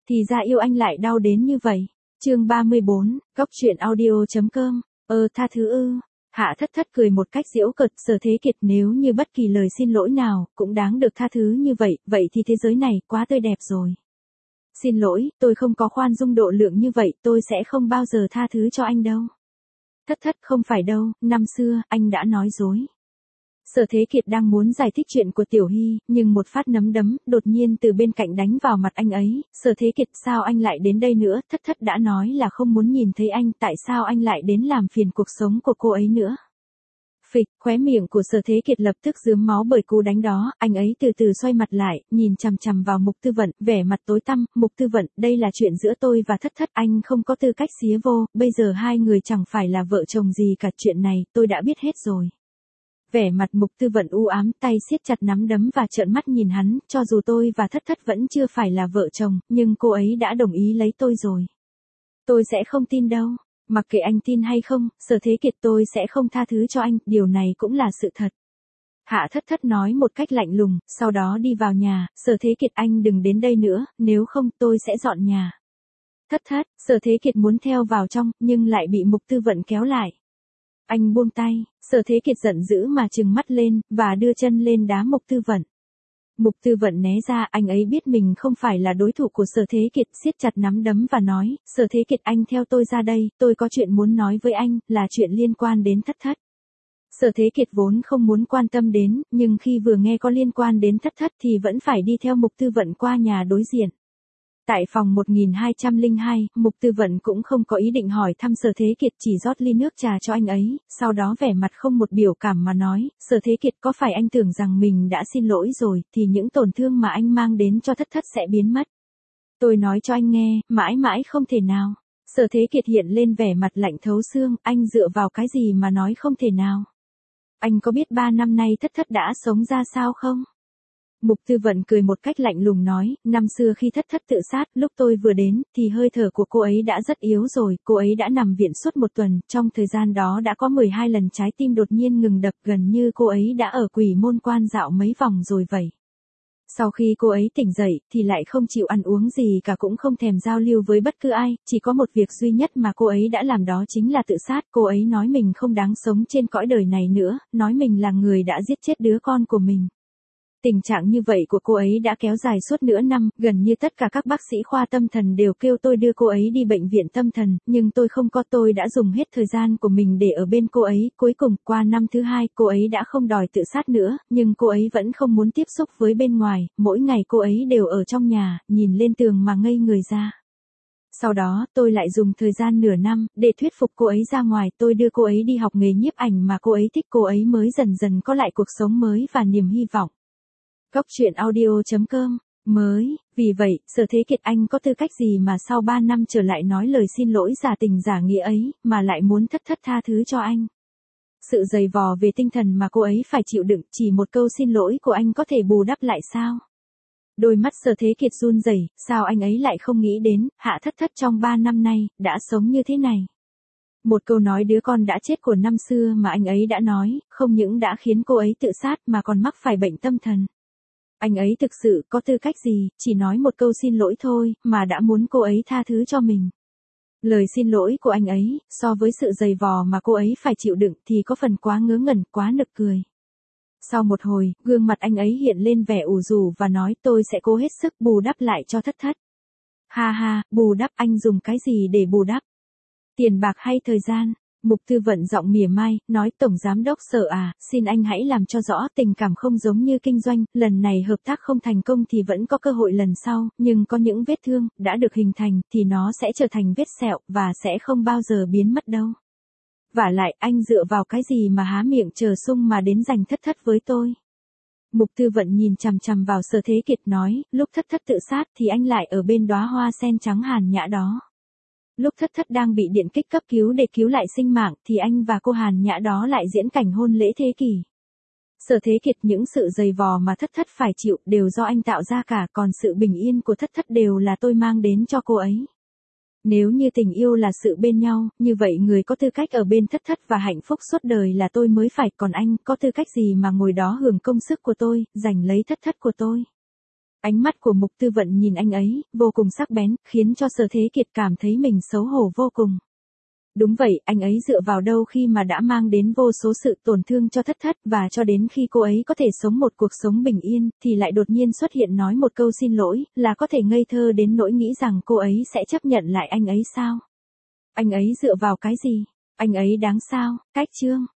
Thì ra yêu anh lại đau đến như vậy. Chương 34, Góc truyện audio.com. Tha thứ ư? Hạ Thất Thất cười một cách giễu cợt, Sở Thế Kiệt, nếu như bất kỳ lời xin lỗi nào cũng đáng được tha thứ như vậy, vậy thì thế giới này quá tươi đẹp rồi. Xin lỗi, tôi không có khoan dung độ lượng như vậy, tôi sẽ không bao giờ tha thứ cho anh đâu. Thất Thất, không phải đâu, năm xưa anh đã nói dối. Sở Thế Kiệt đang muốn giải thích chuyện của Tiểu Hy, nhưng một phát nắm đấm đột nhiên từ bên cạnh đánh vào mặt anh ấy. Sở Thế Kiệt, sao anh lại đến đây nữa? Thất Thất đã nói là không muốn nhìn thấy anh, tại sao anh lại đến làm phiền cuộc sống của cô ấy nữa? Phịch, khóe miệng của Sở Thế Kiệt lập tức rướm máu bởi cú đánh đó, anh ấy từ từ xoay mặt lại, nhìn chằm chằm vào Mục Tư Vận, vẻ mặt tối tăm. Mục Tư Vận, đây là chuyện giữa tôi và Thất Thất, anh không có tư cách xía vô, bây giờ hai người chẳng phải là vợ chồng gì cả, chuyện này tôi đã biết hết rồi. Vẻ mặt Mục Tư Vận u ám, tay siết chặt nắm đấm và trợn mắt nhìn hắn, cho dù tôi và Thất Thất vẫn chưa phải là vợ chồng, nhưng cô ấy đã đồng ý lấy tôi rồi. Tôi sẽ không tin đâu. Mặc kệ anh tin hay không, Sở Thế Kiệt, tôi sẽ không tha thứ cho anh, điều này cũng là sự thật. Hạ Thất Thất nói một cách lạnh lùng, sau đó đi vào nhà. Sở Thế Kiệt, anh đừng đến đây nữa, nếu không tôi sẽ dọn nhà. Thất Thất, Sở Thế Kiệt muốn theo vào trong, nhưng lại bị Mục Tư Vận kéo lại. Anh buông tay. Sở Thế Kiệt giận dữ mà trừng mắt lên, và đưa chân lên đá Mục Tư Vận. Mục Tư Vận né ra, anh ấy biết mình không phải là đối thủ của Sở Thế Kiệt, siết chặt nắm đấm và nói, Sở Thế Kiệt, anh theo tôi ra đây, tôi có chuyện muốn nói với anh, là chuyện liên quan đến Thất Thất. Sở Thế Kiệt vốn không muốn quan tâm đến, nhưng khi vừa nghe có liên quan đến Thất Thất thì vẫn phải đi theo Mục Tư Vận qua nhà đối diện. Tại phòng 1202, Mục Tư Vận cũng không có ý định hỏi thăm Sở Thế Kiệt, chỉ rót ly nước trà cho anh ấy, sau đó vẻ mặt không một biểu cảm mà nói, Sở Thế Kiệt, có phải anh tưởng rằng mình đã xin lỗi rồi, thì những tổn thương mà anh mang đến cho Thất Thất sẽ biến mất? Tôi nói cho anh nghe, mãi mãi không thể nào. Sở Thế Kiệt hiện lên vẻ mặt lạnh thấu xương, anh dựa vào cái gì mà nói không thể nào? Anh có biết 3 năm nay Thất Thất đã sống ra sao không? Mục Tư Vận cười một cách lạnh lùng nói, năm xưa khi Thất Thất tự sát, lúc tôi vừa đến, thì hơi thở của cô ấy đã rất yếu rồi, cô ấy đã nằm viện suốt 1 tuần, trong thời gian đó đã có 12 lần trái tim đột nhiên ngừng đập, gần như cô ấy đã ở Quỷ Môn Quan dạo mấy vòng rồi vậy. Sau khi cô ấy tỉnh dậy, thì lại không chịu ăn uống gì cả, cũng không thèm giao lưu với bất cứ ai, chỉ có một việc duy nhất mà cô ấy đã làm, đó chính là tự sát. Cô ấy nói mình không đáng sống trên cõi đời này nữa, nói mình là người đã giết chết đứa con của mình. Tình trạng như vậy của cô ấy đã kéo dài suốt nửa năm, gần như tất cả các bác sĩ khoa tâm thần đều kêu tôi đưa cô ấy đi bệnh viện tâm thần, nhưng tôi không có, tôi đã dùng hết thời gian của mình để ở bên cô ấy, cuối cùng, qua năm thứ 2, cô ấy đã không đòi tự sát nữa, nhưng cô ấy vẫn không muốn tiếp xúc với bên ngoài, mỗi ngày cô ấy đều ở trong nhà, nhìn lên tường mà ngây người ra. Sau đó, tôi lại dùng thời gian nửa năm, để thuyết phục cô ấy ra ngoài, tôi đưa cô ấy đi học nghề nhiếp ảnh mà cô ấy thích, cô ấy mới dần dần có lại cuộc sống mới và niềm hy vọng. Góc truyện audio.com. Vì vậy, Sở Thế Kiệt, anh có tư cách gì mà sau 3 năm trở lại nói lời xin lỗi giả tình giả nghĩa ấy, mà lại muốn Thất Thất tha thứ cho anh? Sự dày vò về tinh thần mà cô ấy phải chịu đựng, chỉ một câu xin lỗi của anh có thể bù đắp lại sao? Đôi mắt Sở Thế Kiệt run rẩy, sao anh ấy lại không nghĩ đến, Hạ Thất Thất trong 3 năm nay, đã sống như thế này. Một câu nói đứa con đã chết của năm xưa mà anh ấy đã nói, không những đã khiến cô ấy tự sát mà còn mắc phải bệnh tâm thần. Anh ấy thực sự có tư cách gì, chỉ nói một câu xin lỗi thôi, mà đã muốn cô ấy tha thứ cho mình. Lời xin lỗi của anh ấy, so với sự dày vò mà cô ấy phải chịu đựng thì có phần quá ngớ ngẩn, quá nực cười. Sau một hồi, gương mặt anh ấy hiện lên vẻ ủ rũ và nói, tôi sẽ cố hết sức bù đắp lại cho Thất Thất. Ha ha, bù đắp, anh dùng cái gì để bù đắp? Tiền bạc hay thời gian? Mục Tư Vận giọng mỉa mai, nói, Tổng Giám đốc Sở à, xin anh hãy làm cho rõ, tình cảm không giống như kinh doanh, lần này hợp tác không thành công thì vẫn có cơ hội lần sau, nhưng có những vết thương, đã được hình thành, thì nó sẽ trở thành vết sẹo, và sẽ không bao giờ biến mất đâu. Vả lại, anh dựa vào cái gì mà há miệng chờ sung mà đến giành Thất Thất với tôi? Mục Tư Vận nhìn chằm chằm vào Sở Thế Kiệt nói, lúc Thất Thất tự sát thì anh lại ở bên đóa hoa sen trắng Hàn Nhã đó. Lúc Thất Thất đang bị điện kích cấp cứu để cứu lại sinh mạng thì anh và cô Hàn Nhã đó lại diễn cảnh hôn lễ thế kỷ. Sở Thế Kiệt, những sự dày vò mà Thất Thất phải chịu đều do anh tạo ra cả, còn sự bình yên của Thất Thất đều là tôi mang đến cho cô ấy. Nếu như tình yêu là sự bên nhau, như vậy người có tư cách ở bên Thất Thất và hạnh phúc suốt đời là tôi mới phải, còn anh có tư cách gì mà ngồi đó hưởng công sức của tôi, giành lấy Thất Thất của tôi? Ánh mắt của Mục Tư Vận nhìn anh ấy, vô cùng sắc bén, khiến cho Sở Thế Kiệt cảm thấy mình xấu hổ vô cùng. Đúng vậy, anh ấy dựa vào đâu khi mà đã mang đến vô số sự tổn thương cho Thất Thất, và cho đến khi cô ấy có thể sống một cuộc sống bình yên, thì lại đột nhiên xuất hiện nói một câu xin lỗi, là có thể ngây thơ đến nỗi nghĩ rằng cô ấy sẽ chấp nhận lại anh ấy sao? Anh ấy dựa vào cái gì? Anh ấy đáng sao? Cách Trương